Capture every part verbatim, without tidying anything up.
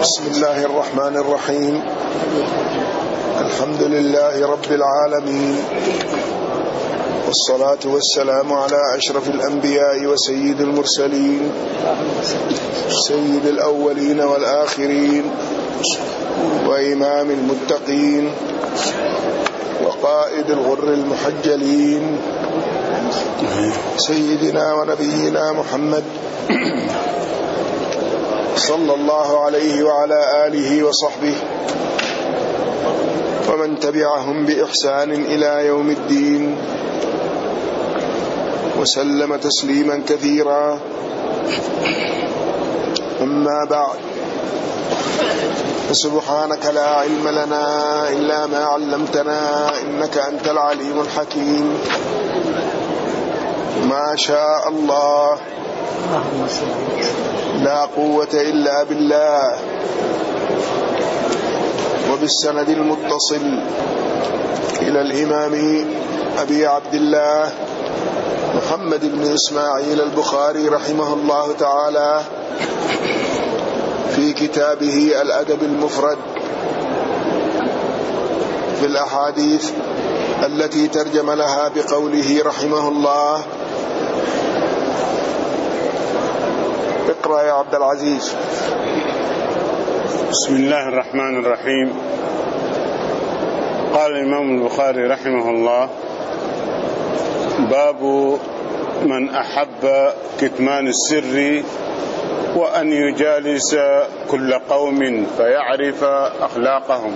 بسم الله الرحمن الرحيم. الحمد لله رب العالمين، والصلاة والسلام على أشرف الأنبياء وسيد المرسلين، سيد الأولين والآخرين، وإمام المتقين، وقائد الغر المحجلين، سيدنا ونبينا محمد صلى الله عليه وعلى آله وصحبه ومن تبعهم بإحسان إلى يوم الدين، وسلم تسليما كثيرا. أما بعد، فسبحانك لا علم لنا إلا ما علمتنا إنك أنت العليم الحكيم. ما شاء الله لا قوة إلا بالله. وبالسند المتصل إلى الإمام أبي عبد الله محمد بن إسماعيل البخاري رحمه الله تعالى في كتابه الأدب المفرد في الأحاديث التي ترجم لها بقوله رحمه الله. اقرأ يا عبد العزيز. بسم الله الرحمن الرحيم. قال الإمام البخاري رحمه الله: باب من أحب كتمان السر وأن يجالس كل قوم فيعرف أخلاقهم.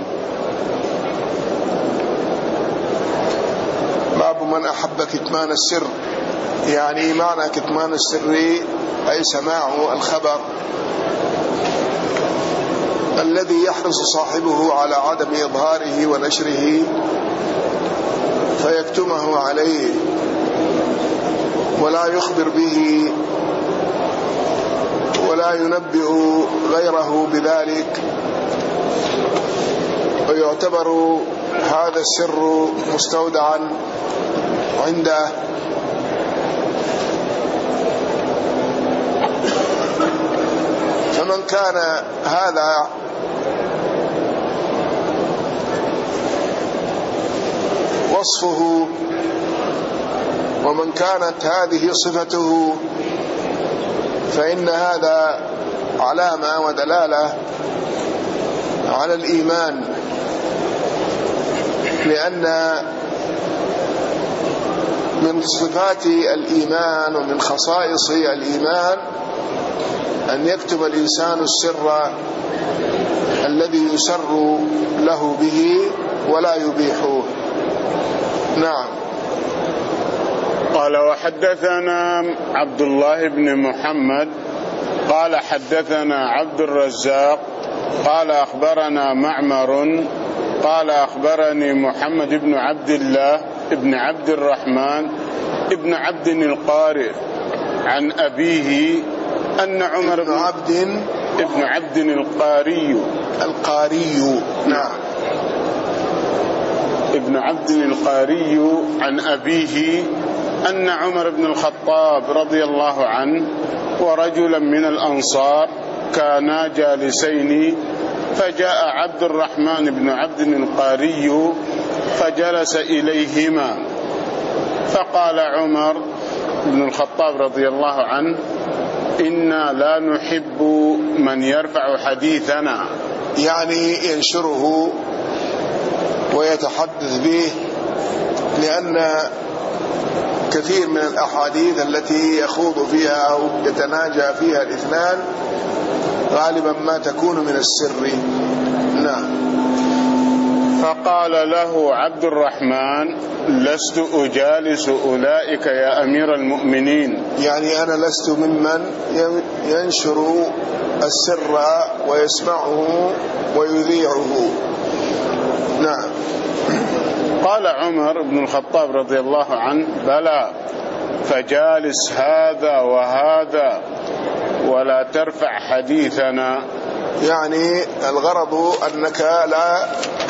باب من أحب كتمان السر، يعني معنى كتمان السر أي سماع الخبر الذي يحرص صاحبه على عدم إظهاره ونشره فيكتمه عليه ولا يخبر به ولا ينبئ غيره بذلك، ويعتبر هذا السر مستودعا عنده. فمن كان هذا وصفه ومن كانت هذه صفته فإن هذا علامة ودلالة على الإيمان، لأن من صفات الإيمان ومن خصائص الإيمان أن يكتب الإنسان السر الذي يسر له به ولا يبيحه. نعم. قال: وحدثنا عبد الله بن محمد قال حدثنا عبد الرزاق قال أخبرنا معمر قال أخبرني محمد بن عبد الله ابن عبد الرحمن ابن عبد القارئ عن أبيه أن عمر بن عبد ابن عبد القاري القاري نعم ابن عبد القاري عن أبيه أن عمر بن الخطاب رضي الله عنه ورجلا من الأنصار كانا جالسين، فجاء عبد الرحمن بن عبد القاري فجلس إليهما، فقال عمر بن الخطاب رضي الله عنه: إنا لا نحب من يرفع حديثنا، يعني ينشره ويتحدث به، لأن كثير من الأحاديث التي يخوض فيها أو يتناجى فيها الاثنان غالبا ما تكون من السر. نعم. فقال له عبد الرحمن: لست أجالس أولئك يا أمير المؤمنين، يعني أنا لست ممن ينشر السر ويسمعه ويذيعه. نعم. قال عمر بن الخطاب رضي الله عنه: بلى، فجالس هذا وهذا ولا ترفع حديثنا. يعني الغرض أنك لا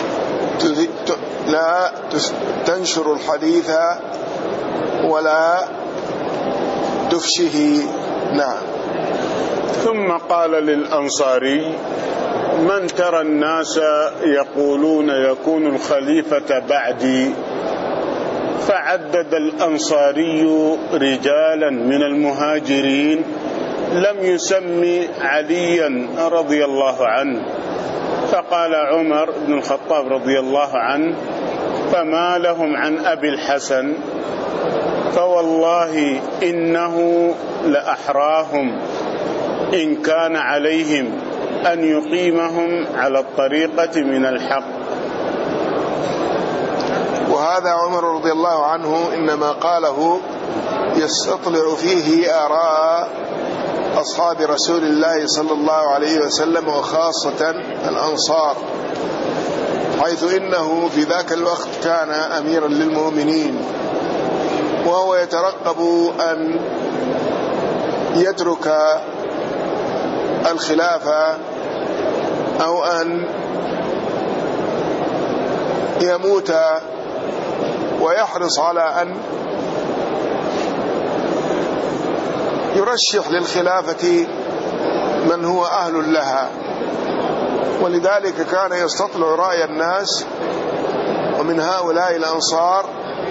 لا تنشر الحديث ولا تفشه. نعم. ثم قال للأنصاري: من ترى الناس يقولون يكون الخليفة بعدي؟ فعدد الأنصاري رجالا من المهاجرين لم يسمي عليا رضي الله عنه، فقال عمر بن الخطاب رضي الله عنه: فما لهم عن أبي الحسن؟ فوالله إنه لأحراهم إن كان عليهم أن يقيمهم على الطريقة من الحق. وهذا عمر رضي الله عنه إنما قاله يستطلع فيه آراء أصحاب رسول الله صلى الله عليه وسلم وخاصة الأنصار، حيث إنه في ذاك الوقت كان أميرا للمؤمنين، وهو يترقب أن يترك الخلافة أو أن يموت، ويحرص على أن يرشح للخلافة من هو أهل لها، ولذلك كان يستطلع رأي الناس ومن هؤلاء الأنصار.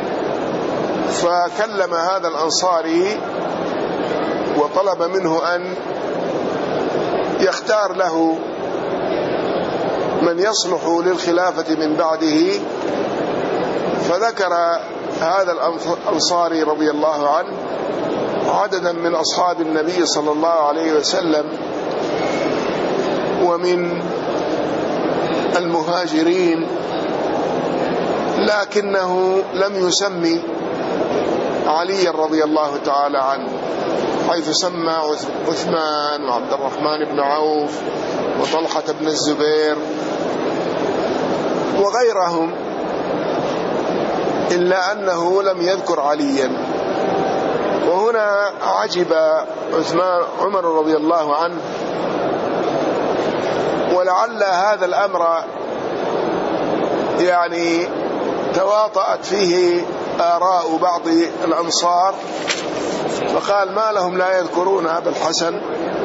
فكلم هذا الأنصاري وطلب منه أن يختار له من يصلح للخلافة من بعده، فذكر هذا الأنصاري رضي الله عنه عددا من أصحاب النبي صلى الله عليه وسلم ومن المهاجرين، لكنه لم يسمي علي رضي الله تعالى عنه، حيث سمى عثمان وعبد الرحمن بن عوف وطلحة بن الزبير وغيرهم، إلا أنه لم يذكر عليا. وهنا عجب عثمان عمر رضي الله عنه، ولعل هذا الأمر يعني تواطأت فيه آراء بعض الأنصار، فقال: ما لهم لا يذكرون أبا الحسن؟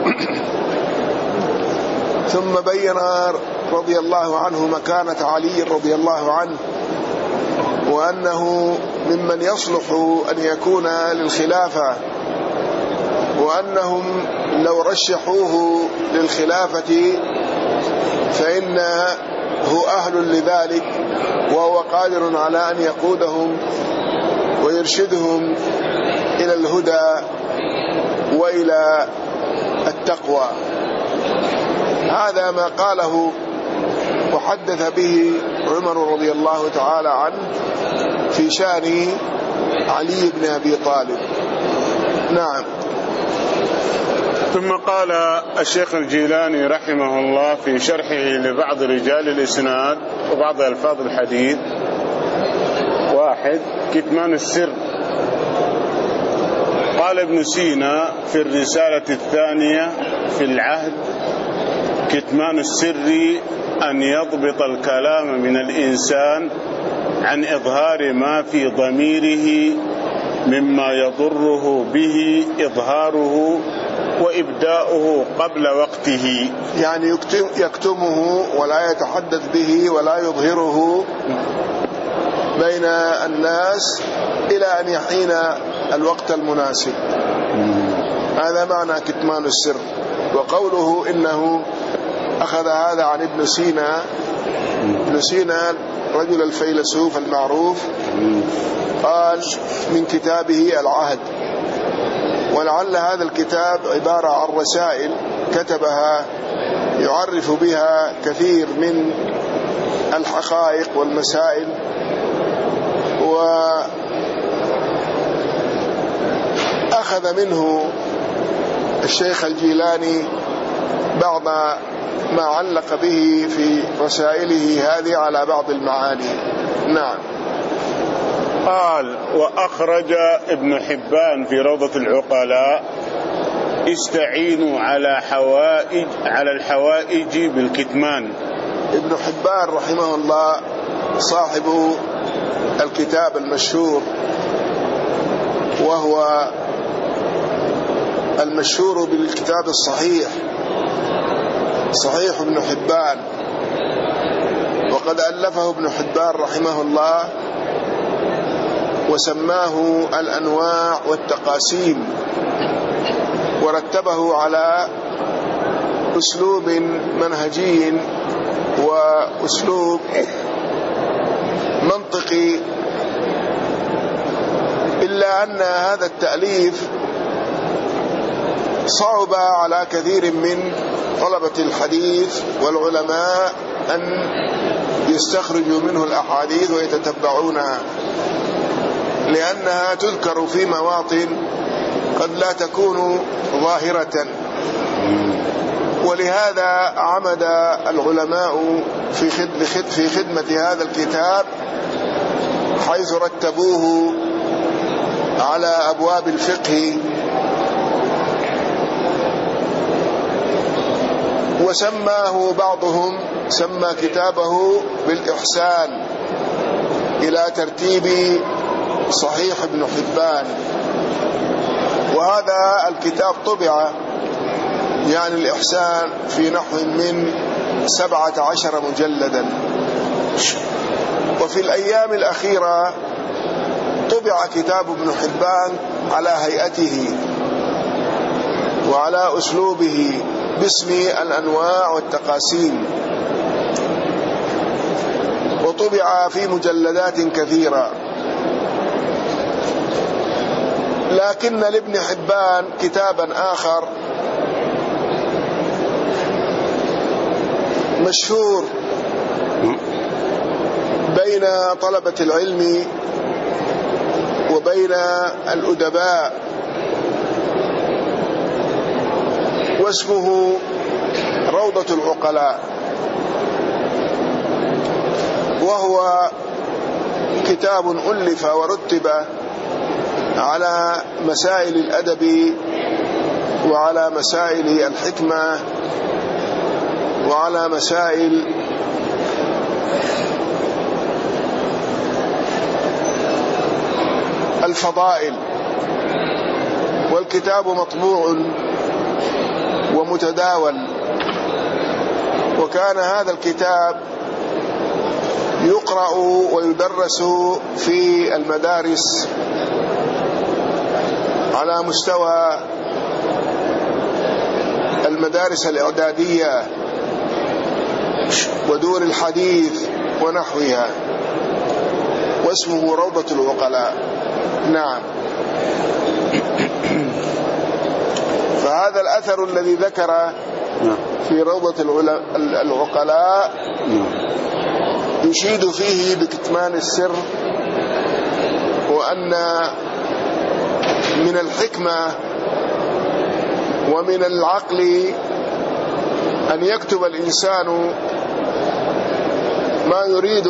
ثم بين رضي الله عنه مكانة علي رضي الله عنه، وأنه ممن يصلح أن يكون للخلافة، وأنهم لو رشحوه للخلافة فإنه أهل لذلك، وهو قادر على أن يقودهم ويرشدهم إلى الهدى وإلى التقوى. هذا ما قاله وحدث به عمر رضي الله تعالى عنه في شأن علي بن أبي طالب. نعم. ثم قال الشيخ الجيلاني رحمه الله في شرحه لبعض رجال الإسناد وبعض ألفاظ الحديث: واحد، كتمان السر. قال ابن سينا في الرسالة الثانية في العهد: كتمان السر أن يضبط الكلام من الإنسان عن إظهار ما في ضميره مما يضره به إظهاره وإبداؤه قبل وقته، يعني يكتمه ولا يتحدث به ولا يظهره بين الناس إلى أن يحين الوقت المناسب. هذا معنى كتمان السر. وقوله إنه أخذ هذا عن ابن سينا، ابن سينا رجل الفيلسوف المعروف، قال من كتابه العهد، ولعل هذا الكتاب عبارة عن رسائل كتبها يعرف بها كثير من الحقائق والمسائل، وأخذ منه الشيخ الجيلاني بعض ما علق به في رسائله هذه على بعض المعاني. نعم. قال: وأخرج ابن حبان في روضة العقلاء: استعينوا على حوائج على الحوائج بالكتمان. ابن حبان رحمه الله صاحب الكتاب المشهور، وهو المشهور بالكتاب الصحيح، صحيح ابن حبان، وقد ألفه ابن حبان رحمه الله وسماه الأنواع والتقاسيم، ورتبه على أسلوب منهجي وأسلوب منطقي، إلا أن هذا التأليف صعب على كثير من طلبة الحديث والعلماء أن يستخرجوا منه الأحاديث ويتتبعونها، لأنها تذكر في مواطن قد لا تكون ظاهرة، ولهذا عمد العلماء في خدمة هذا الكتاب حيث رتبوه على أبواب الفقه، وسماه بعضهم سمى كتابه بالإحسان إلى ترتيب صحيح ابن حبان. وهذا الكتاب طبع يعني الإحسان في نحو من سبعة عشر مجلدا، وفي الأيام الأخيرة طبع كتاب ابن حبان على هيئته وعلى أسلوبه باسم الأنواع والتقاسيم، وطبع في مجلدات كثيرة. لكن لابن حبان كتابا آخر مشهور بين طلبة العلم وبين الأدباء، واسمه روضة العقلاء، وهو كتاب ألف ورتب على مسائل الأدب وعلى مسائل الحكمة وعلى مسائل الفضائل، والكتاب مطبوع ومتداول. وكان هذا الكتاب يقرأ ويدرس في المدارس على مستوى المدارس الإعدادية ودور الحديث ونحوها، واسمه روضة العقلاء. نعم. فهذا الأثر الذي ذكر في روضة العقلاء يشيد فيه بكتمان السر، وأن من الحكمة ومن العقل أن يكتب الإنسان ما يريد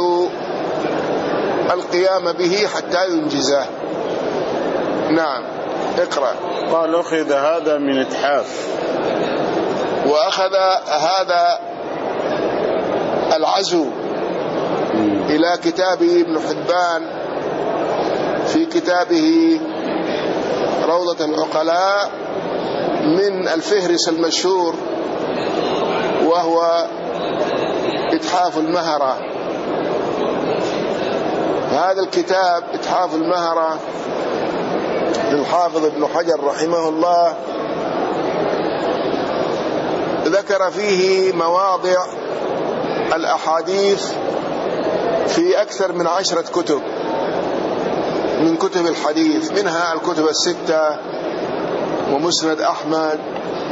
القيام به حتى ينجزه. نعم. اقرأ. قال أخذ هذا من إتحاف، وأخذ هذا العزو إلى كتاب ابن حبان في كتابه روضة العقلاء من الفهرس المشهور وهو إتحاف المهرة. هذا الكتاب إتحاف المهرة للحافظ ابن حجر رحمه الله ذكر فيه مواضع الأحاديث في أكثر من عشرة كتب من كتب الحديث، منها الكتب الستة ومسند أحمد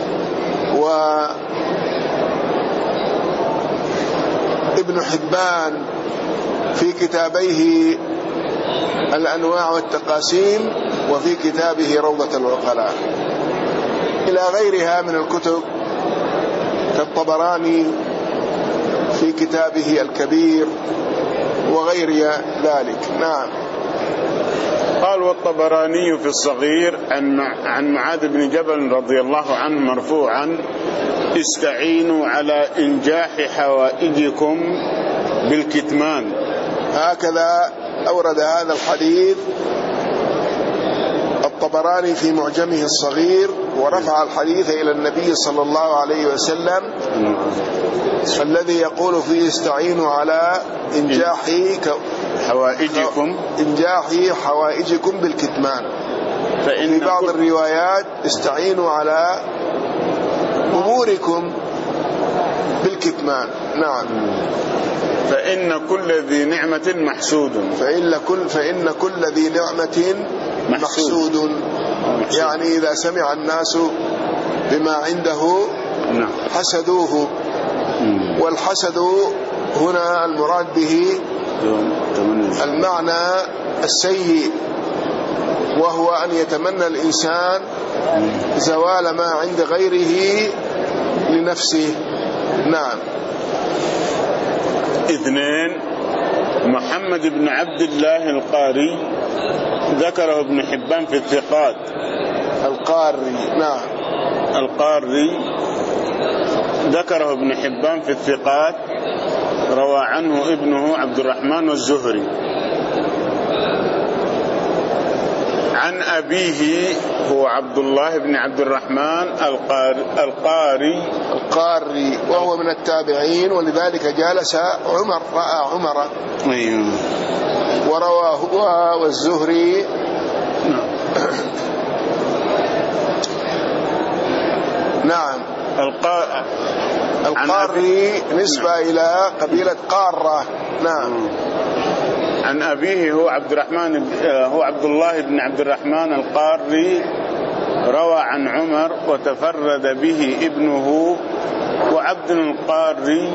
وابن حبان في كتابيه الأنواع والتقاسيم وفي كتابه روضة العقلاء، إلى غيرها من الكتب كالطبراني في كتابه الكبير وغير ذلك. نعم. قال والطبراني في الصغير عن معاذ بن جبل رضي الله عنه مرفوعا: استعينوا على إنجاح حوائجكم بالكتمان. هكذا أورد هذا الحديث الطبراني في معجمه الصغير ورفع الحديث إلى النبي صلى الله عليه وسلم الذي يقول فيه استعينوا على إنجاح حوائجكم إنجاح حوائجكم بالكتمان. فإن في بعض الروايات استعينوا على أموركم بالكتمان. نعم. فإن كل ذي نعمة محسود فإن كل, فإن كل ذي نعمة محسود, محسود. يعني إذا سمع الناس بما عنده حسدوه. والحسد هنا المراد به المعنى السيء، وهو أن يتمنى الإنسان زوال ما عند غيره لنفسه. نعم. اثنين، محمد بن عبد الله القاري ذكره ابن حبان في الثقات. القاري. نعم. القاري ذكره ابن حبان في الثقات، روى عنه ابنه عبد الرحمن والزهري. عن أبيه هو عبد الله بن عبد الرحمن القاري القاري, القاري وهو من التابعين، ولذلك جالس عمر، رأى عمر. أيوه. ورواه هو والزهري. نعم. نعم. القا... القاري نسبة نعم. إلى قبيلة قارة. نعم. عن أبيه هو عبد الرحمن هو عبد الله بن عبد الرحمن القاري، روى عن عمر وتفرد به ابنه. وعبد القاري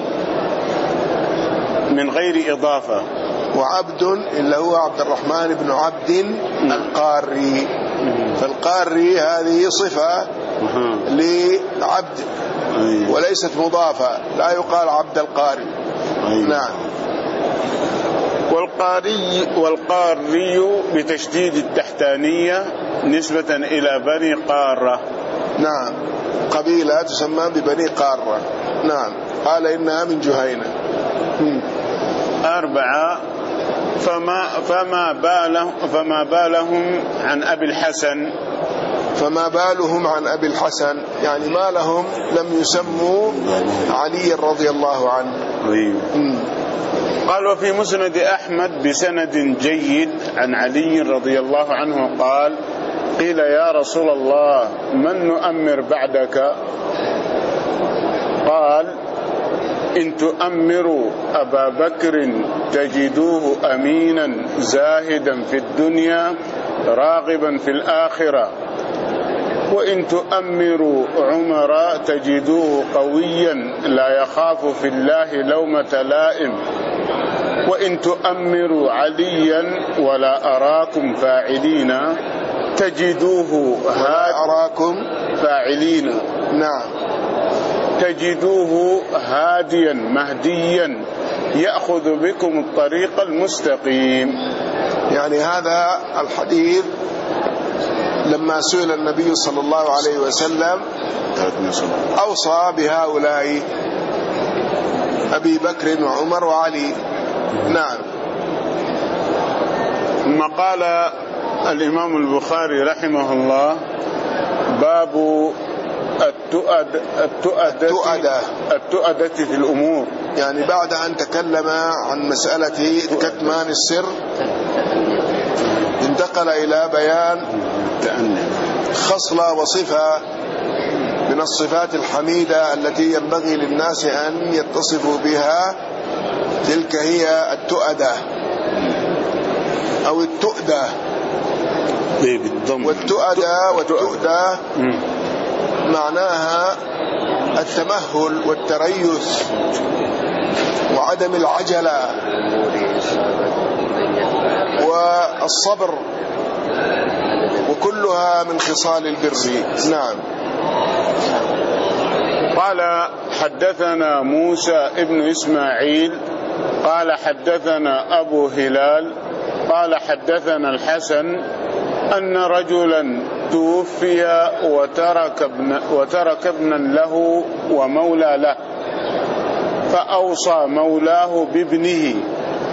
من غير إضافة. وعبد اللي هو عبد الرحمن بن عبد القاري. فالقاري هذه صفة لعبد وليست مضافة، لا يقال عبد القاري. نعم. والقاري والقاري بتشديد التحتانية نسبة إلى بني قارة. نعم. قبيلة تسمى ببني قارة. نعم. قال إنها من جهينة. أربعة، فما فما باله فما بالهم عن أبي الحسن. فما بالهم عن أبي الحسن يعني ما لهم لم يسموا علي رضي الله عنه. قال وفي مسند أحمد بسند جيد عن علي رضي الله عنه قال قيل يا رسول الله من نؤمر بعدك؟ قال إن تؤمروا أبا بكر تجدوه أمينا زاهدا في الدنيا راغبا في الآخرة، وإن تؤمروا عمر تجدوه قويا لا يخاف في الله لومة لائم، وإن تؤمروا عليا ولا أراكم فاعلين تجدوه أراكم فاعلين. نعم. تجدوه هاديا مهديا يأخذ بكم الطريق المستقيم. يعني هذا الحديث لما سئل النبي صلى الله عليه وسلم أوصى بهؤلاء أبي بكر وعمر وعلي. نعم. ثم قال الإمام البخاري رحمه الله باب التؤد التؤدة التؤدة في الأمور. يعني بعد أن تكلم عن مسألة كتمان السر انتقل إلى بيان خصلة وصفة من الصفات الحميدة التي ينبغي للناس أن يتصفوا بها. تلك هي التؤدة أو التؤدة. والتؤدة والتؤدة معناها التمهل والتريث وعدم العجلة والصبر، وكلها من خصال البر. نعم. قال حدثنا موسى ابن إسماعيل قال حدثنا أبو هلال قال حدثنا الحسن أن رجلا توفي وترك ابن وترك ابنا له ومولى له، فأوصى مولاه بابنه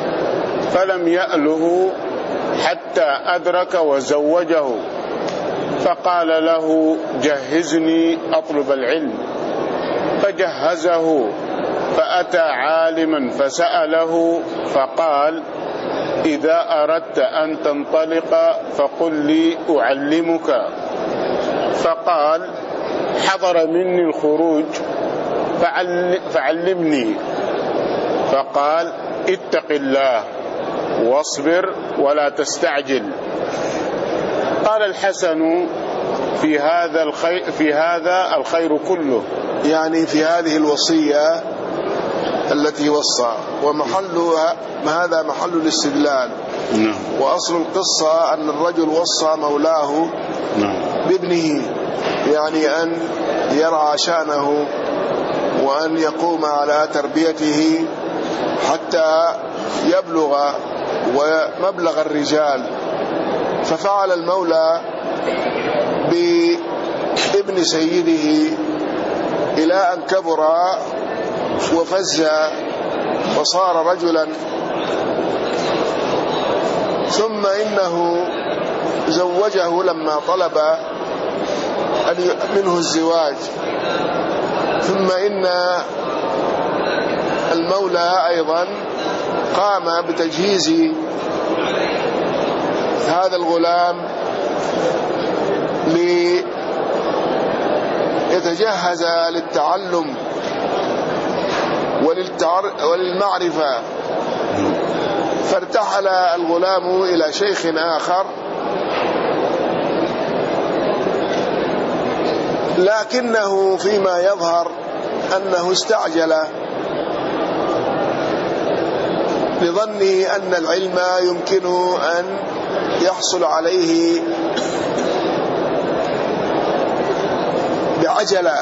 فلم يأله حتى أدرك وزوجه، فقال له جهزني أطلب العلم، فجهزه، فأتى عالما فسأله فقال إذا أردت أن تنطلق فقل لي أعلمك. فقال حضر مني الخروج فعلمني. فقال اتق الله واصبر ولا تستعجل. قال الحسن في هذا الخير, في هذا الخير كله، يعني في هذه الوصية التي وصى، ومحلها هذا محل الاستدلال. نعم. وأصل القصة أن الرجل وصى مولاه نعم. بابنه، يعني أن يرعى شأنه وأن يقوم على تربيته حتى يبلغ ومبلغ الرجال. ففعل المولى بابن سيده إلى أن كبر وفز وصار رجلا، ثم إنه زوجه لما طلب منه الزواج. ثم إن المولى أيضا قام بتجهيز هذا الغلام ليتجهز للتعلم وللمعرفة. فارتحل الغلام إلى شيخ آخر، لكنه فيما يظهر أنه استعجل لظنه أن العلم يمكن أن يحصل عليه بعجلة.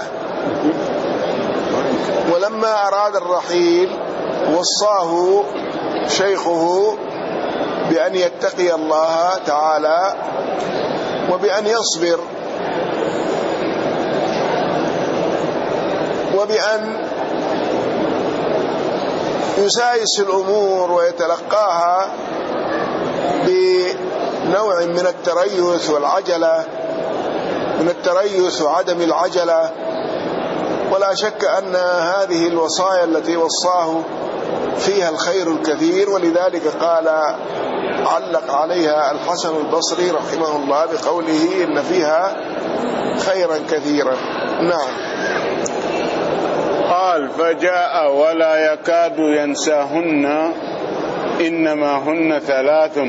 ولما أراد الرحيل وصاه شيخه بأن يتقي الله تعالى وبأن يصبر وبأن يسايس الأمور ويتلقاها بنوع من التريث والعجلة، من التريث وعدم العجلة. ولا شك أن هذه الوصايا التي وصاه فيها الخير الكثير، ولذلك قال علق عليها الحسن البصري رحمه الله بقوله إن فيها خيرا كثيرا. نعم. قال فجاء ولا يكاد ينساهن إنما هن ثلاث.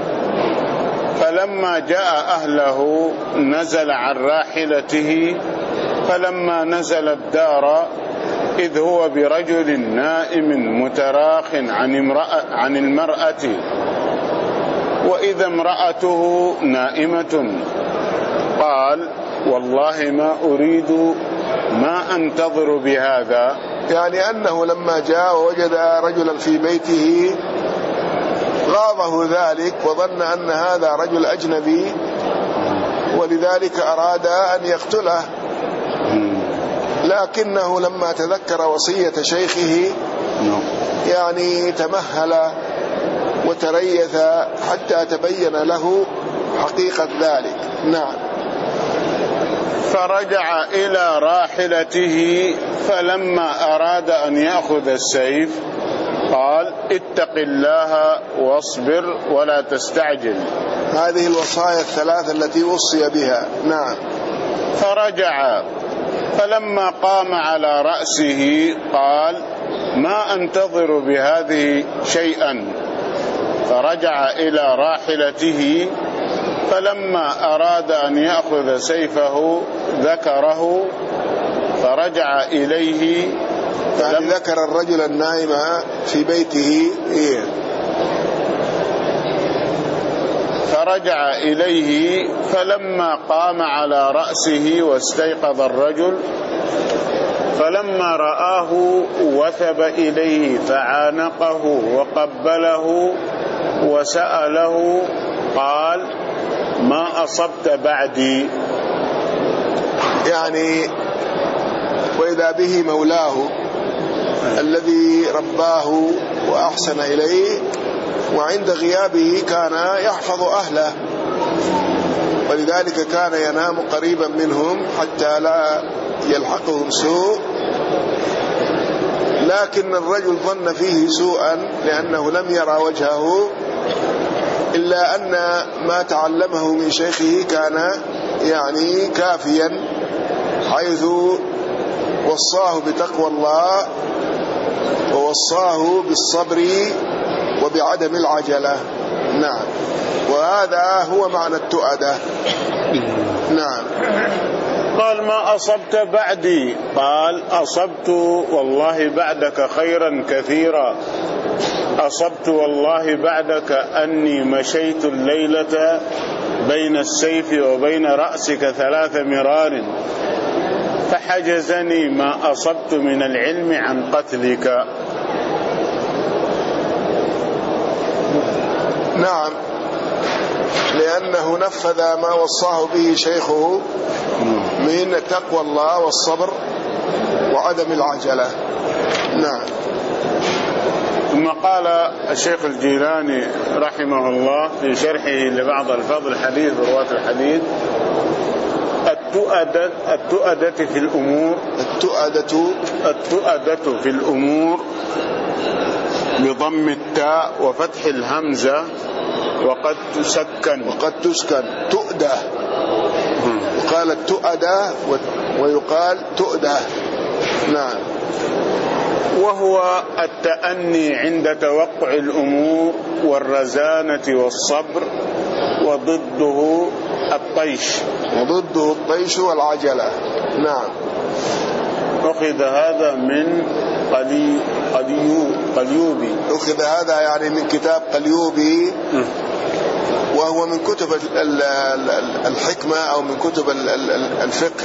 فلما جاء أهله نزل عن راحلته، فلما نزل الدار إذ هو برجل نائم متراخ عن, امرأة عن المرأة، وإذا امرأته نائمة. قال والله ما أريد ما أنتظر بهذا. يعني أنه لما جاء ووجد رجلا في بيته غاضه ذلك وظن أن هذا رجل أجنبي، ولذلك أراد أن يقتله. لكنه لما تذكر وصية شيخه يعني تمهل وتريث حتى تبين له حقيقة ذلك. نعم. فرجع إلى راحلته، فلما أراد أن يأخذ السيف قال اتق الله واصبر ولا تستعجل. هذه الوصايا الثلاث التي وصي بها. نعم. فرجع، فلما قام على رأسه قال ما أنتظر بهذه شيئا. فرجع إلى راحلته، فلما أراد أن يأخذ سيفه ذكره، فرجع إليه. يعني ذكر الرجل النائم في بيته. إيه؟ فرجع إليه، فلما قام على رأسه واستيقظ الرجل، فلما رآه وثب إليه فعانقه وقبله وسأله قال ما أصبت بعدي. يعني وإذا به مولاه الذي رباه وأحسن إليه، وعند غيابه كان يحفظ أهله ولذلك كان ينام قريبا منهم حتى لا يلحقهم سوء. لكن الرجل ظن فيه سوءا لأنه لم يرى وجهه، إلا أن ما تعلمه من شيخه كان يعني كافيا، حيث وصاه بتقوى الله ووصاه بالصبر وبعدم العجلة. نعم، وهذا هو معنى التؤدة. نعم. قال: ما أصبت بعدي؟ قال: أصبت والله بعدك خيرا كثيرا. أصبت والله بعدك أني مشيت الليلة بين السيف وبين رأسك ثلاث مرار، فحجزني ما أصبت من العلم عن قتلك. نعم، لأنه نفذ ما وصاه به شيخه من تقوى الله والصبر وعدم العجلة. نعم. ثم قال الشيخ الجيلاني رحمه الله في شرحه لبعض ألفاظ الحديث ورواة الحديث: التؤدة التؤدة في الأمور التؤدة التؤدة في الأمور بضم التاء وفتح الهمزة وقد تسكن وقد تسكن تؤدة، وقال التؤدة ويقال تؤدة. نعم. وهو التأني عند توقع الأمور والرزانة والصبر، وضده الطيش وضده الطيش والعجلة. نعم. أخذ هذا من قلي قليو قليوبي أخذ هذا يعني من كتاب قليوبي، وهو من كتب الحكمة أو من كتب الفقه،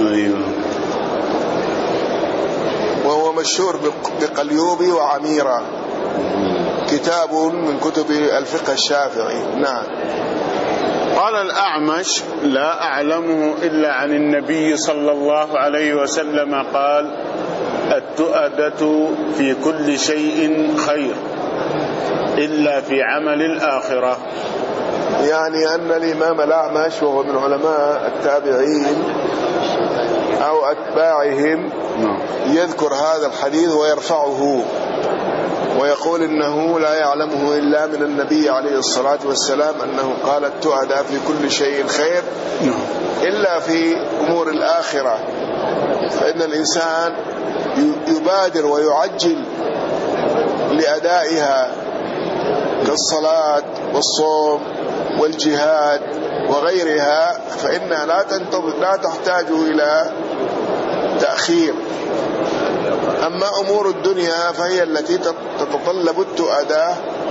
وهو مشهور بقليوبي وعميرة، كتاب من كتب الفقه الشافعي. نعم. قال الأعمش: لا أعلمه إلا عن النبي صلى الله عليه وسلم قال: التؤدة في كل شيء خير إلا في عمل الآخرة. يعني أن الإمام الأعمش وهو من علماء التابعين أو أتباعهم يذكر هذا الحديث ويرفعه ويقول إنه لا يعلمه إلا من النبي عليه الصلاة والسلام أنه قال: التؤدة في كل شيء خير إلا في أمور الآخرة. فإن الإنسان يبادر ويعجل لأدائها كالصلاة والصوم والجهاد وغيرها، فإنها لا تنتظر لا تحتاج إلى تأخير. أما أمور الدنيا فهي التي تتطلب التؤدة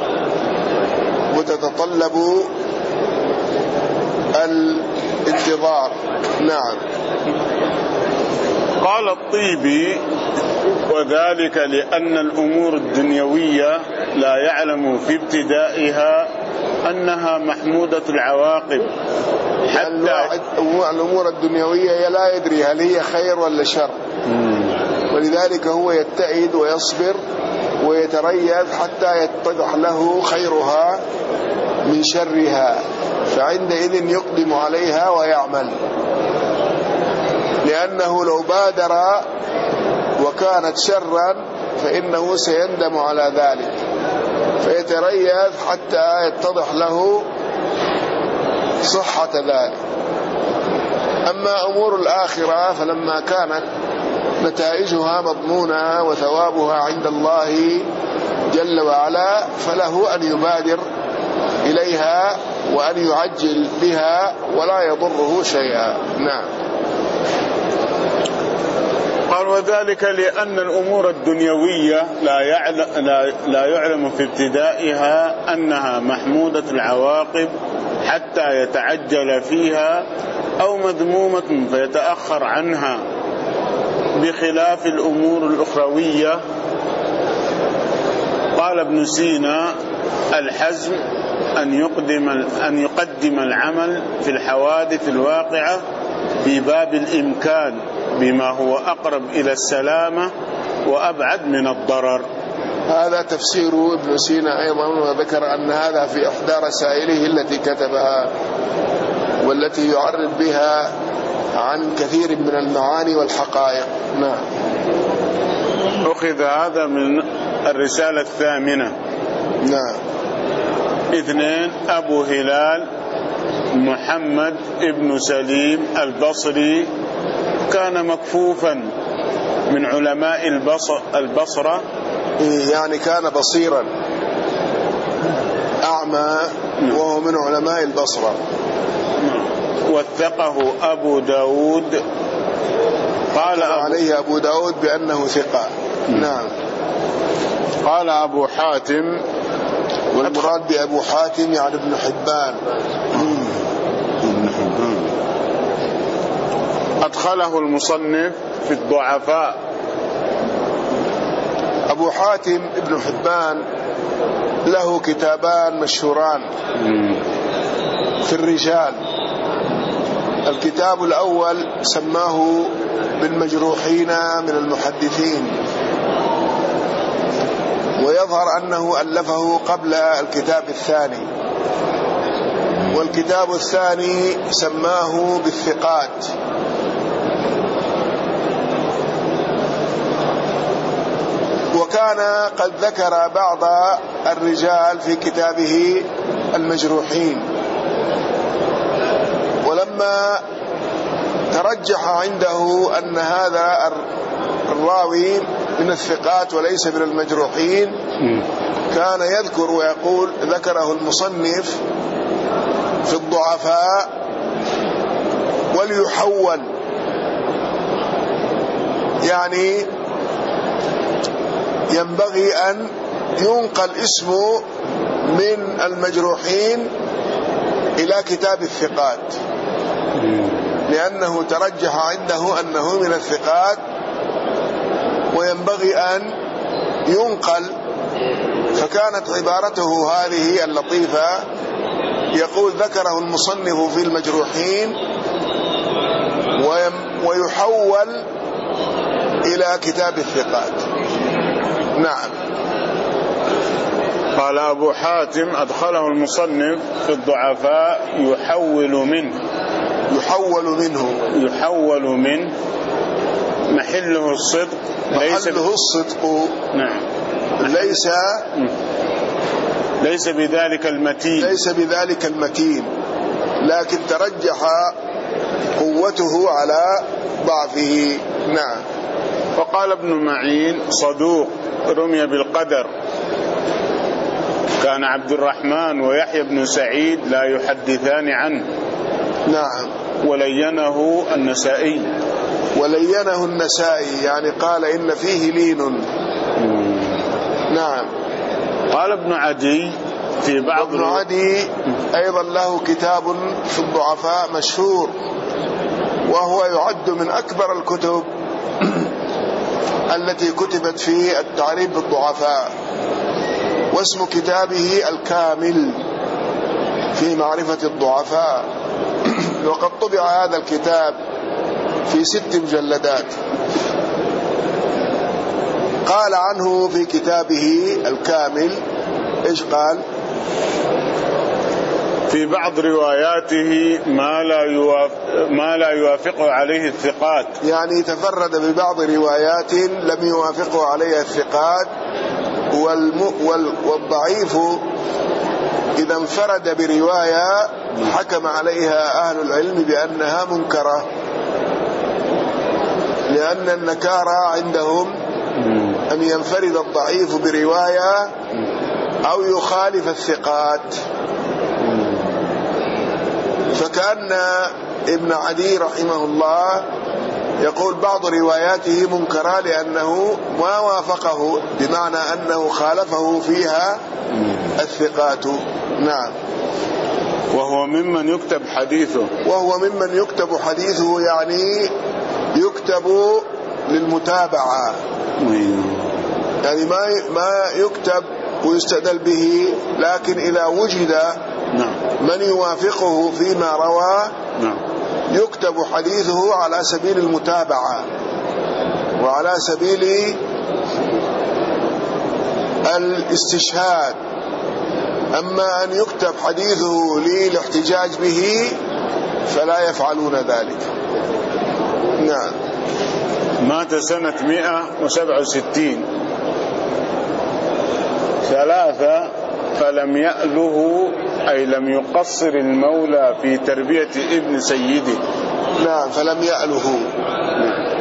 وتتطلب الانتظار. نعم. قال الطيبي: وذلك لأن الأمور الدنيوية لا يعلم في ابتدائها أنها محمودة العواقب، حتى الأمور الدنيوية لا يدري هل هي خير ولا شر، ولذلك هو يتئد ويصبر ويتريث حتى يتضح له خيرها من شرها، فعندئذ يقدم عليها ويعمل، لأنه لو بادر وكانت شرا فإنه سيندم على ذلك، فيتريث حتى يتضح له صحة ذلك. أما أمور الآخرة فلما كانت نتائجها مضمونة وثوابها عند الله جل وعلا فله أن يبادر إليها وأن يعجل بها ولا يضره شيئا. نعم. قال: وذلك لأن الأمور الدنيوية لا يعلم, لا, لا يعلم في ابتدائها أنها محمودة العواقب حتى يتعجل فيها، أو مذمومة فيتأخر عنها، بخلاف الأمور الأخروية. قال ابن سينا: الحزم أن يقدم, أن يقدم العمل في الحوادث الواقعة في باب الإمكان بما هو أقرب إلى السلامة وأبعد من الضرر. هذا تفسير ابن سينا أيضا، وذكر أن هذا في إحدى رسائله التي كتبها، والتي يعرف بها عن كثير من المعاني والحقائق. نعم. أخذ هذا من الرسالة الثامنة. نعم. اثنين، أبو هلال محمد ابن سليم البصري كان مكفوفا من علماء البصرة، يعني كان بصيرا أعمى وهو من علماء البصرة. وثقه أبو داود، قال عليه أبو داود بأنه ثقة. نعم. قال أبو حاتم، والمراد بأبو حاتم يعني ابن حبان. ابن حبان أدخله المصنف في الضعفاء. أبو حاتم ابن حبان له كتابان مشهوران في الرجال. الكتاب الأول سماه بالمجروحين من المحدثين، ويظهر أنه ألفه قبل الكتاب الثاني. والكتاب الثاني سماه بالثقات. وكان قد ذكر بعض الرجال في كتابه المجروحين، ولما ترجح عنده أن هذا الراوي من الثقات وليس من المجروحين كان يذكر ويقول ذكره المصنف في الضعفاء وليحول، يعني ينبغي أن ينقل اسمه من المجروحين إلى كتاب الثقات، لأنه ترجح عنده أنه من الثقات وينبغي أن ينقل. فكانت عبارته هذه اللطيفة، يقول ذكره المصنف في المجروحين ويحول إلى كتاب الثقات. نعم. قال أبو حاتم أدخله المصنف في الضعفاء يحول منه. يحول منه يحول منه محله الصدق. محله الصدق. نعم. ليس ليس بذلك المتين. ليس بذلك المتين، لكن ترجح قوته على ضعفه. نعم. وقال ابن معين صدوق رمي بالقدر. كان عبد الرحمن ويحيى بن سعيد لا يحدثان عنه. نعم. ولينه النسائي. ولينه النسائي يعني قال إن فيه لين. نعم. قال ابن عدي في بعض ابن عدي أيضا له كتاب في الضعفاء مشهور، وهو يعد من أكبر الكتب التي كتبت في التعريف بالضعفاء، واسم كتابه الكامل في معرفة الضعفاء. وقد طبع هذا الكتاب في ست مجلدات. قال عنه في كتابه الكامل إيش قال؟ في بعض رواياته ما لا يوافق ما لا يوافقه عليه الثقات، يعني تفرد ببعض روايات لم يوافقه عليها الثقات. والم... وال... والضعيف إذا انفرد برواية حكم عليها أهل العلم بأنها منكرة، لأن النكارة عندهم أن ينفرد الضعيف برواية أو يخالف الثقات. فكأن ابن عدي رحمه الله يقول بعض رواياته منكرة لأنه ما وافقه، بمعنى أنه خالفه فيها الثقات. نعم. وهو ممن يكتب حديثه. وهو ممن يكتب حديثه يعني يكتب للمتابعة، يعني ما ما يكتب ويستدل به، لكن إذا وجد من يوافقه فيما روى يكتب حديثه على سبيل المتابعة وعلى سبيل الاستشهاد. أما أن يكتب حديثه للاحتجاج به فلا يفعلون ذلك. نعم. مات سنة مئة وسبعة وستين. ثلاثة فلم يأله أي لم يقصر المولى في تربية ابن سيده. نعم فلم يأله. نعم.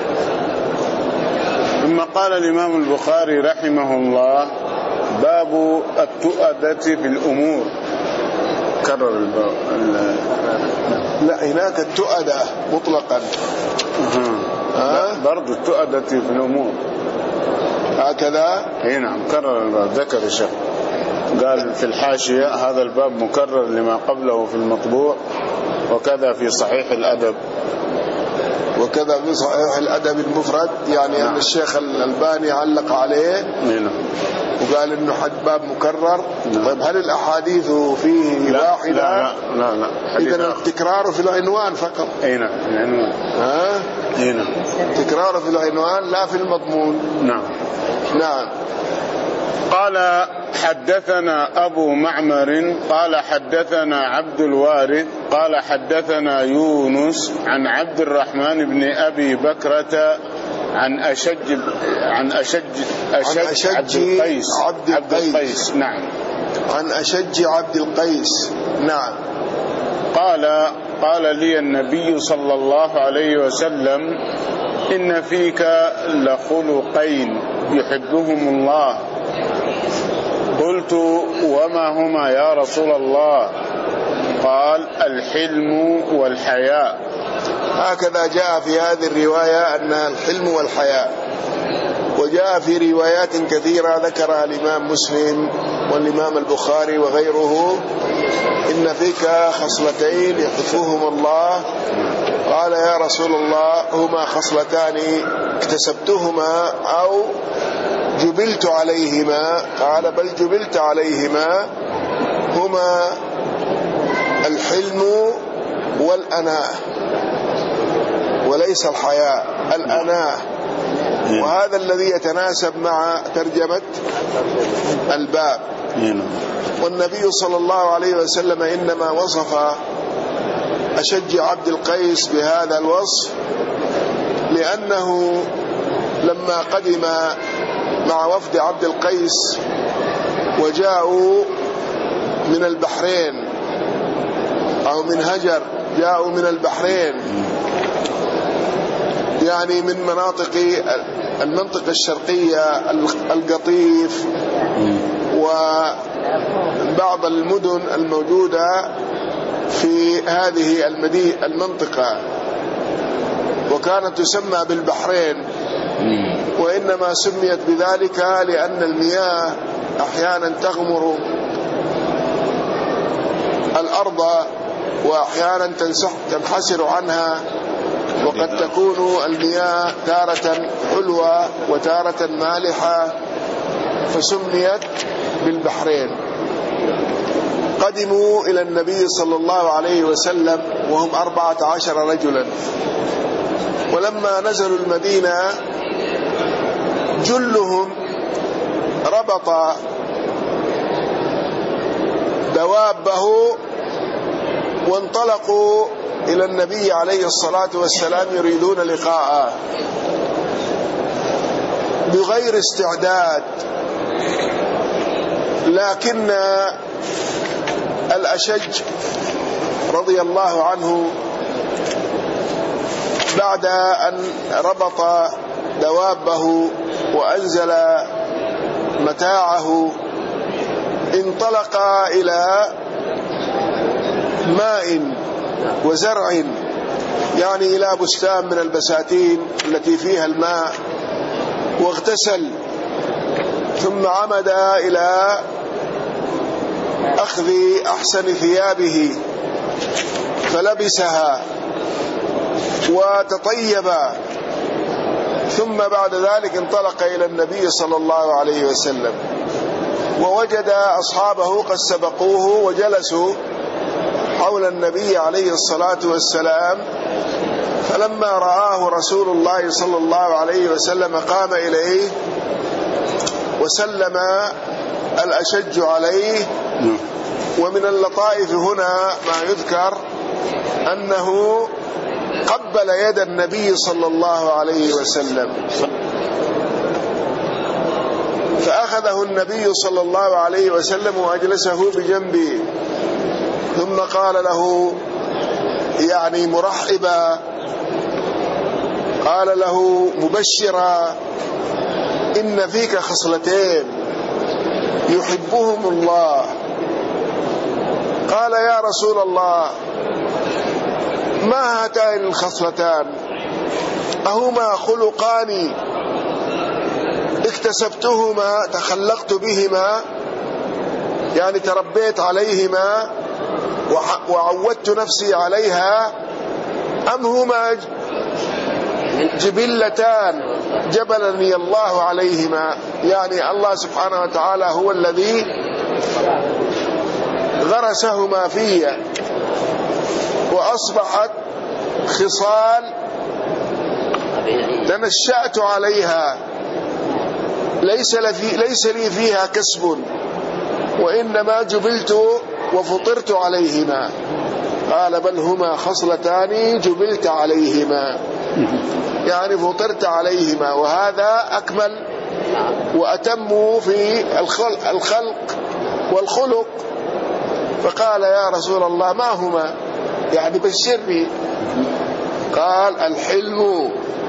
ثم قال الإمام البخاري رحمه الله باب التؤدة في الأمور. كرر الباب. لا هناك التؤدة مطلقا. أه؟ برضو التؤدة في الأمور هكذا. اي نعم كرر الباب. ذكر الشيخ قال في الحاشية هذا الباب مكرر لما قبله في المطبوع وكذا في صحيح الأدب وكذا في صحيح الأدب المفرد، يعني نعم. أن الشيخ الألباني علق عليه نعم. وقال إنه حد باب مكرر. نعم. طيب هل الأحاديث فيه لا واحدة؟ لا لا, لا. إذن التكرار في العنوان فقط. أي نعم العنوان. ها؟ أي نعم. تكرار في العنوان لا في المضمون. نعم. نعم. قال حدثنا أبو معمر قال حدثنا عبد الوارث قال حدثنا يونس عن عبد الرحمن بن أبي بكرة عن أشج عن أشج أشج, عن أشج عبد القيس عبد, عبد القيس. نعم. عن أشج عبد القيس. نعم. قال قال لي النبي صلى الله عليه وسلم إن فيك لخلقين يحبهم الله. قلت وما هما يا رسول الله؟ قال الحلم والحياء. هكذا جاء في هذه الرواية أن الحلم والحياء، وجاء في روايات كثيرة ذكرها الإمام مسلم والإمام البخاري وغيره إن فيك خصلتين يحبهم الله. قال يا رسول الله هما خصلتان اكتسبتهما أو جبلت عليهما؟ قال بل جبلت عليهما، هما الحلم والأناة وليس الحياء، الأناة. وهذا الذي يتناسب مع ترجمة الباب. والنبي صلى الله عليه وسلم إنما وصف أشج عبد القيس بهذا الوصف لأنه لما قدم مع وفد عبد القيس وجاءوا من البحرين أو من هجر، جاءوا من البحرين يعني من مناطق المنطقة الشرقية القطيف وبعض المدن الموجودة في هذه المنطقة، وكانت تسمى بالبحرين، وإنما سميت بذلك لأن المياه أحيانا تغمر الأرض وأحيانا تنحسر عنها، وقد تكون المياه تارة حلوة وتارة مالحة، فسميت بالبحرين. قدموا إلى النبي صلى الله عليه وسلم وهم أربعة عشر رجلا، ولما نزلوا المدينة جلهم ربط دوابه وانطلقوا إلى النبي عليه الصلاة والسلام يريدون لقاءه بغير استعداد. لكن الأشج رضي الله عنه بعد أن ربط دوابه وأنزل متاعه انطلق إلى ماء وزرع، يعني إلى بستان من البساتين التي فيها الماء، واغتسل، ثم عمد إلى أخذ أحسن ثيابه فلبسها وتطيب، ثم بعد ذلك انطلق إلى النبي صلى الله عليه وسلم، ووجد أصحابه قد سبقوه وجلسوا حول النبي عليه الصلاة والسلام، فلما رآه رسول الله صلى الله عليه وسلم قام إليه وسلم الأشج عليه. ومن اللطائف هنا ما يذكر أنه قبل يد النبي صلى الله عليه وسلم، فأخذه النبي صلى الله عليه وسلم وأجلسه بجنبه، ثم قال له يعني مرحبا، قال له مبشرا: إن فيك خصلتين يحبهم الله. قال: يا رسول الله، ما هاتان الخصلتان؟ أهما خلقان اكتسبتهما، تخلقت بهما، يعني تربيت عليهما وعودت نفسي عليها، أم هما جبلتان جبلني الله عليهما؟ يعني الله سبحانه وتعالى هو الذي غرسهما في، وأصبحت خصال تنشأت عليها، ليس لي, ليس لي فيها كسب، وإنما جبلت وفطرت عليهما. قال: بل هما خصلتان جبلت عليهما، يعني فطرت عليهما، وهذا أكمل وأتم في الخلق والخلق. فقال: يا رسول الله، ما هما؟ يعني بشرني. قال: الحلم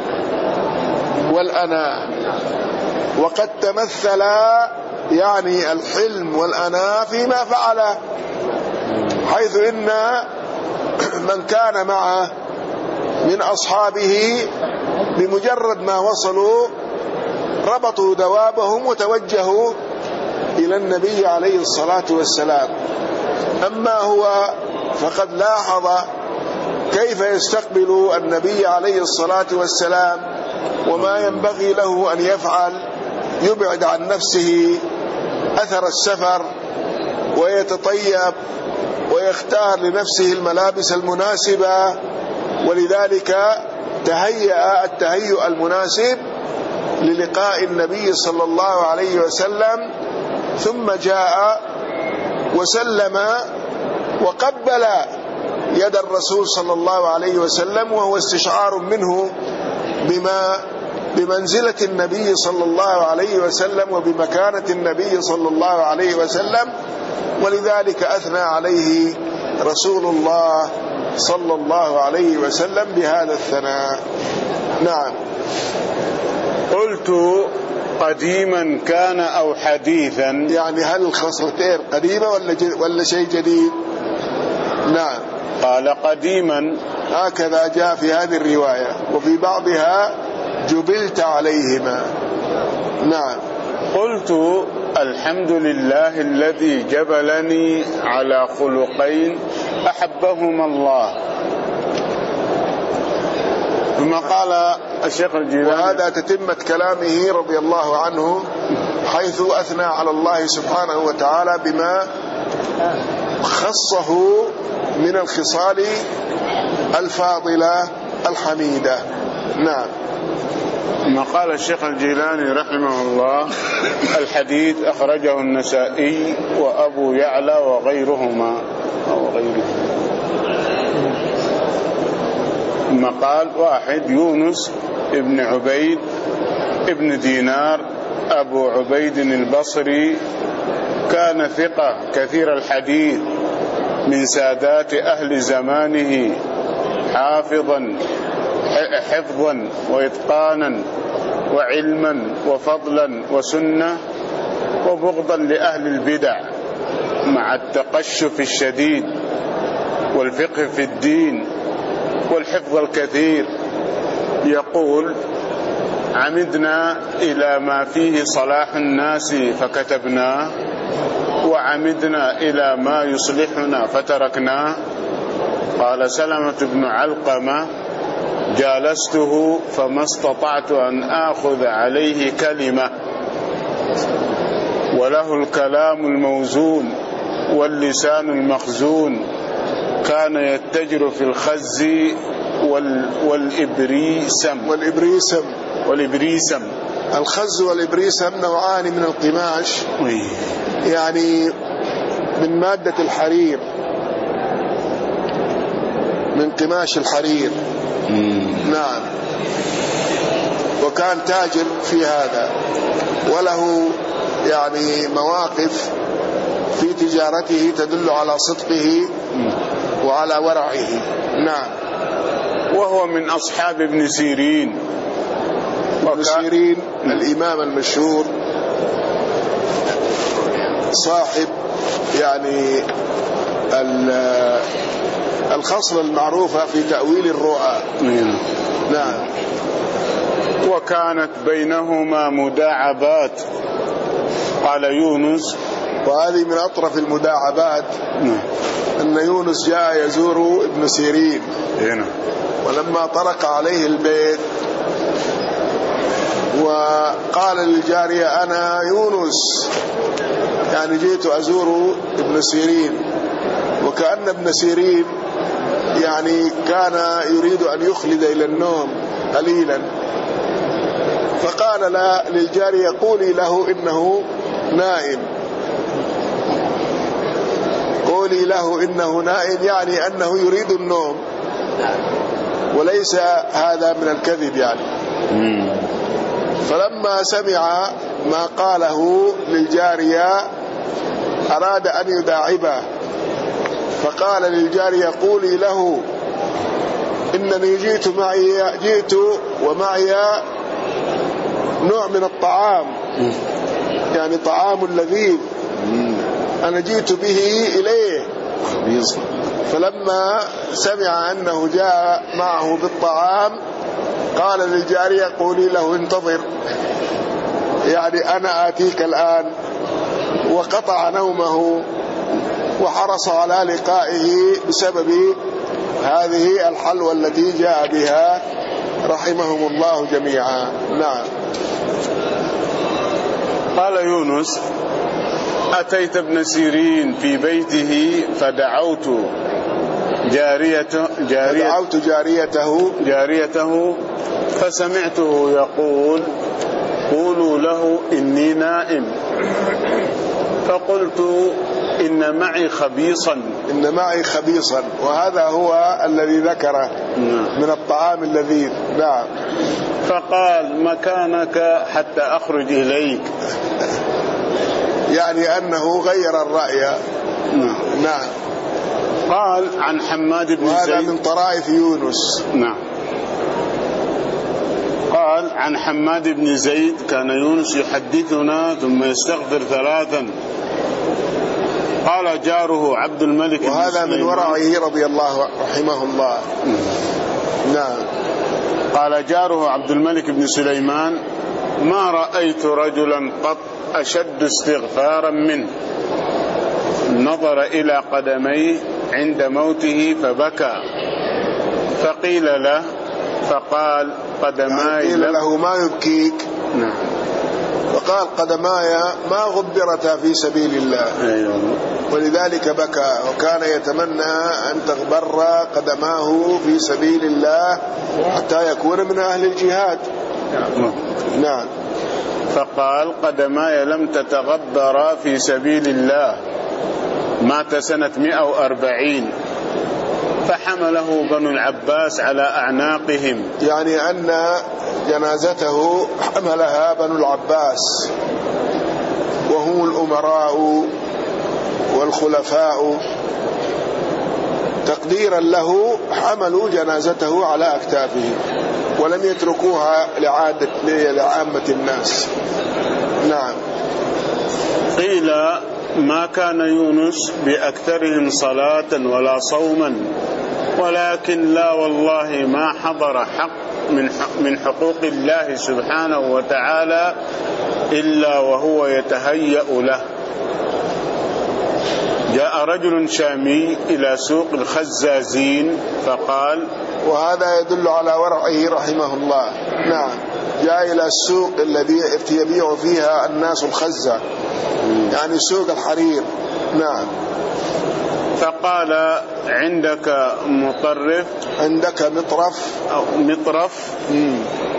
والأناة. وقد تمثل يعني الحلم والأناة فيما فعل، حيث إن من كان معه من أصحابه بمجرد ما وصلوا ربطوا دوابهم وتوجهوا إلى النبي عليه الصلاة والسلام. أما هو فقد لاحظ كيف يستقبل النبي عليه الصلاة والسلام وما ينبغي له أن يفعل، يبعد عن نفسه أثر السفر ويتطيب ويختار لنفسه الملابس المناسبة، ولذلك تهيأ التهيؤ المناسب للقاء النبي صلى الله عليه وسلم، ثم جاء وسلم وقبل يد الرسول صلى الله عليه وسلم، وهو استشعار منه بما بمنزلة النبي صلى الله عليه وسلم وبمكانة النبي صلى الله عليه وسلم، ولذلك أثنى عليه رسول الله صلى الله عليه وسلم بهذا الثناء. نعم. قلت: قديما كان أو حديثا؟ يعني هل الخصلتين قديمة ولا ولا شيء جديد؟ نعم. قال: قديما. هكذا جاء في هذه الرواية، وفي بعضها جبلت عليهما. نعم. قلت: الحمد لله الذي جبلني على خلقين أحبهما الله. ثم قال الشيخ الجيلاني، وهذا تتمة كلامه رضي الله عنه، حيث أثنى على الله سبحانه وتعالى بما خصه من الخصال الفاضلة الحميدة. نعم. ثم قال الشيخ الجيلاني رحمه الله: الحديث أخرجه النسائي وأبو يعلى وغيرهما أو غيره. ثم قال: واحد يونس ابن عبيد ابن دينار أبو عبيد البصري، كان ثقة كثير الحديث من سادات أهل زمانه، حافظا حفظا وإتقانا وعلما وفضلا وسنة، وبغضا لأهل البدع، مع التقشف الشديد والفقه في الدين والحفظ الكثير. يقول: عمدنا إلى ما فيه صلاح الناس فكتبناه، وعمدنا إلى ما يصلحنا فتركناه. قال سلمة بن علقمة: جالسته فما استطعت أن آخذ عليه كلمة، وله الكلام الموزون واللسان المخزون، كان يتجر في الخز وال والإبريسم والإبريسم والإبريسم الخز والإبريسم نوعان من القماش، يعني من مادة الحرير، من قماش الحرير. نعم. وكان تاجر في هذا، وله يعني مواقف في تجارته تدل على صدقه وعلى ورعه. نعم. وهو من أصحاب ابن سيرين. ابن سيرين الإمام المشهور صاحب يعني الخصلة المعروفة في تأويل الرؤى. نعم. وكانت بينهما مداعبات. قال يونس، وهذه من أطرف المداعبات أن يونس جاء يزور ابن سيرين، ولما طرق عليه البيت وقال للجارية أنا يونس، يعني جئت أزور ابن سيرين، وكأن ابن سيرين يعني كان يريد أن يخلد إلى النوم قليلا، فقال لا للجارية قولي له إنه نائم، قولي له إنه نائم، يعني أنه يريد النوم وليس هذا من الكذب يعني. فلما سمع ما قاله للجارية أراد أن يداعبه، فقال للجارية قولي له إنني جئت معي جئت ومعي نوع من الطعام، يعني طعام لذيذ أنا جئت به إليه. فلما سمع أنه جاء معه بالطعام قال للجارية قولي له انتظر، يعني أنا آتيك الآن، وقطع نومه وحرص على لقائه بسبب هذه الحلوى التي جاء بها رحمهم الله جميعا. نعم. قال يونس أتيت ابن سيرين في بيته فدعوت جاريته جارية فدعوت جاريته جاريته فسمعته يقول قولوا له إني نائم، فقلت إن معي خبيصا إن معي خبيصا وهذا هو الذي ذكره من الطعام اللذيذ. نعم. فقال مكانك حتى أخرج إليك، يعني أنه غير الرأي. نعم. نعم. قال عن حماد بن زيد، وهذا من طرائف يونس. نعم. قال عن حماد بن زيد كان يونس يحدثنا ثم يستغفر ثلاثا. قال جاره عبد الملك، وهذا من ورعه رضي الله رحمه الله. نعم. قال جاره عبد الملك بن سليمان ما رأيت رجلا قط أشد استغفارا منه، نظر إلى قدميه عند موته فبكى، فقيل له فقال قدماي، قيل له ما يبكيك؟ نعم. فقال قدماي ما غبرتا في سبيل الله. أيوة. ولذلك بكى، وكان يتمنى أن تغبر قدماه في سبيل الله حتى يكون من أهل الجهاد. نعم. نعم. فقال قدماي لم تتغبرا في سبيل الله، مات سنة مئة وأربعين، فحمله بنو العباس على أعناقهم، يعني أن جنازته حملها بنو العباس وهم الأمراء والخلفاء، تقديرا له حملوا جنازته على أكتافهم ولم يتركوها لعادة لعامة الناس. نعم. قيل ما كان يونس بأكثرهم صلاة ولا صوما، ولكن لا والله ما حضر حق من من حقوق الله سبحانه وتعالى إلا وهو يتهيأ له. جاء رجل شامي إلى سوق الخزازين فقال، وهذا يدل على ورعه رحمه الله. نعم. جاء إلى السوق الذي يبيع فيها الناس الخزة، يعني سوق الحرير. نعم. فقال عندك مطرف، عندك مطرف أو مطرف مم.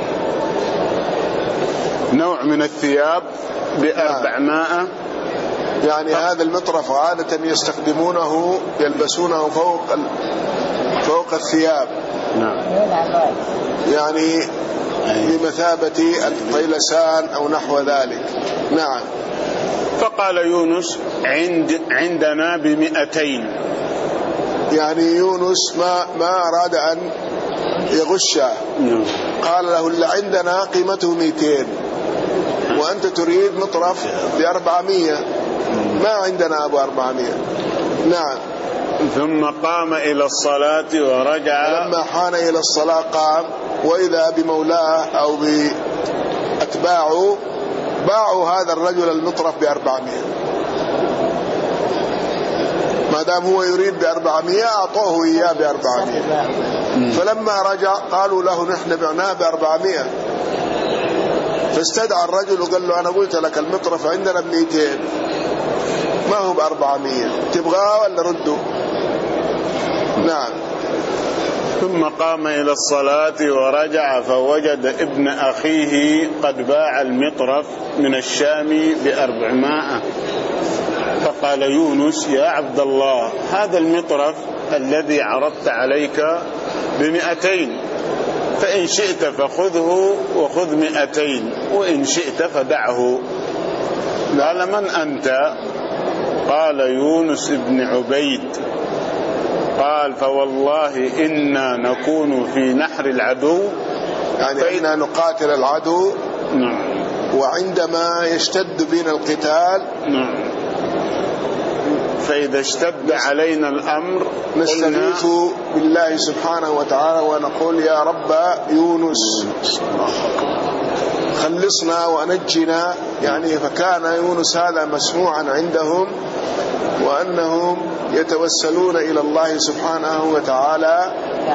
نوع من الثياب بأربعمائة. يعني هذا المطرف عادة يستخدمونه يلبسونه فوق فوق الثياب، نعم، يعني بمثابة الطيلسان أو نحو ذلك. نعم. فقال يونس عند عندنا بمئتين، يعني يونس ما ما أراد أن يغشه، قال له اللي عندنا قيمته مئتين وأنت تريد مطرف بأربعمية، ما عندنا أبو أربعمية. نعم. ثم قام إلى الصلاة ورجع. لما حان إلى الصلاة قام، وإذا بمولاه أو بأتباعه باعوا هذا الرجل المطرف بأربعمية، ما دام هو يريد بأربعمية أعطوه إياه بأربعمية. فلما رجع قالوا له نحن بعناه بأربعمية، فاستدعى الرجل وقال له أنا قلت لك المطرف عندنا بمئتين ما هو بأربعمية، تبغاه ولا رده؟ نعم. ثم قام إلى الصلاة ورجع فوجد ابن أخيه قد باع المطرف من الشام بأربعمائة. فقال يونس يا عبد الله هذا المطرف الذي عرضت عليك بمئتين، فإن شئت فخذه وخذ مئتين، وإن شئت فدعه. قال من أنت؟ قال يونس بن عبيد. قال فوالله إنا نكون في نحر العدو، يعني إنا نقاتل العدو. نعم. وعندما يشتد بنا القتال، نعم، فإذا اشتد علينا الأمر نستغيث بالله سبحانه وتعالى ونقول يا رب يونس خلصنا ونجنا. يعني فكان يونس هذا مسموعا عندهم، وأنهم يتوسلون إلى الله سبحانه وتعالى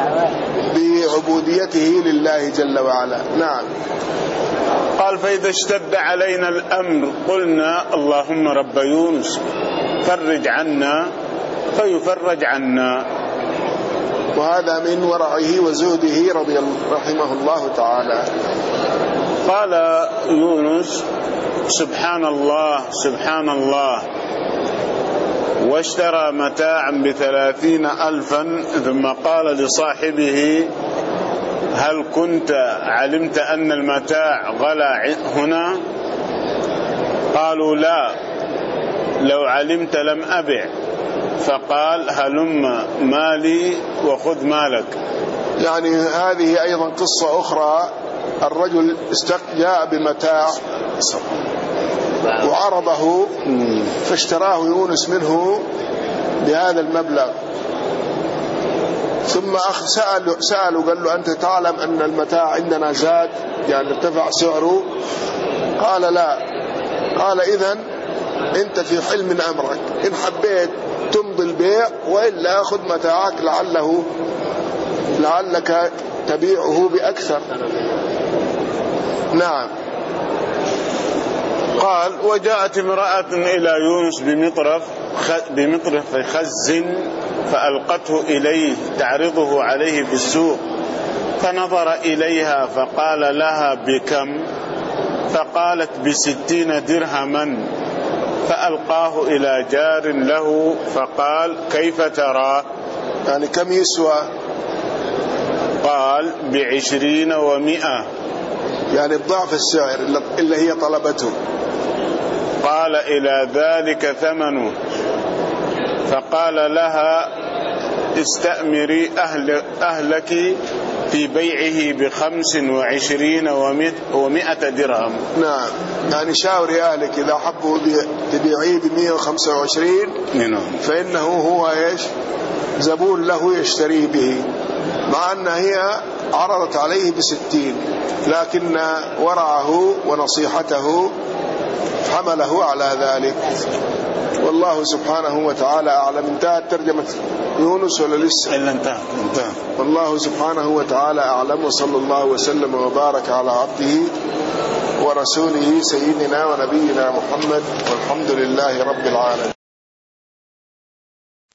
بعبوديته لله جل وعلا. نعم. قال فإذا اشتد علينا الأمر قلنا اللهم رب يونس فرج عنا فيفرج عنا. وهذا من ورعه وزهده رضي الله رحمه الله تعالى. قال يونس سبحان الله سبحان الله، واشترى متاعا بثلاثين ألفا. ثم قال لصاحبه هل كنت علمت أن المتاع غلا هنا؟ قالوا لا، لو علمت لم أبع. فقال هلم مالي وخذ مالك. يعني هذه أيضا قصة أخرى. الرجل جاء بمتاع وعرضه فاشتراه يونس منه بهذا المبلغ، ثم أخ سأل سأله قال له أنت تعلم أن المتاع عندنا زاد، يعني ارتفع سعره؟ قال لا. قال إذن أنت في حل من أمرك، إن حبيت تمضي البيع وإلا أخذ متاعك لعله لعلك تبيعه بأكثر. نعم. قال وجاءت امرأة إلى يونس بمطرف بمطرف خز فألقته إليه تعرضه عليه بالسوق، فنظر إليها فقال لها بكم؟ فقالت بستين درهما. فألقاه إلى جار له فقال كيف ترى؟ يعني كم يسوى؟ قال بعشرين ومئة، يعني بضعف السعر اللي هي طلبته. قال إلى ذلك ثمنه. فقال لها استأمري أهل أهلك في بيعه بخمس وعشرين ومئة درهم. نعم، يعني شاوري أهلك إذا حبوا تبيعيه بمئة وخمسة وعشرين فإنه هو إيش زبون له يشتريه به، مع أن هي عرضت عليه بستين، لكن ورعه ونصيحته حمله على ذلك. والله سبحانه وتعالى أعلم. انتهت ترجمة يونس ولا لسه؟ إلا انتهى. انتهى. والله سبحانه وتعالى أعلم، وصلى الله وسلم وبارك على عبده ورسوله سيدنا ونبينا محمد، والحمد لله رب العالمين.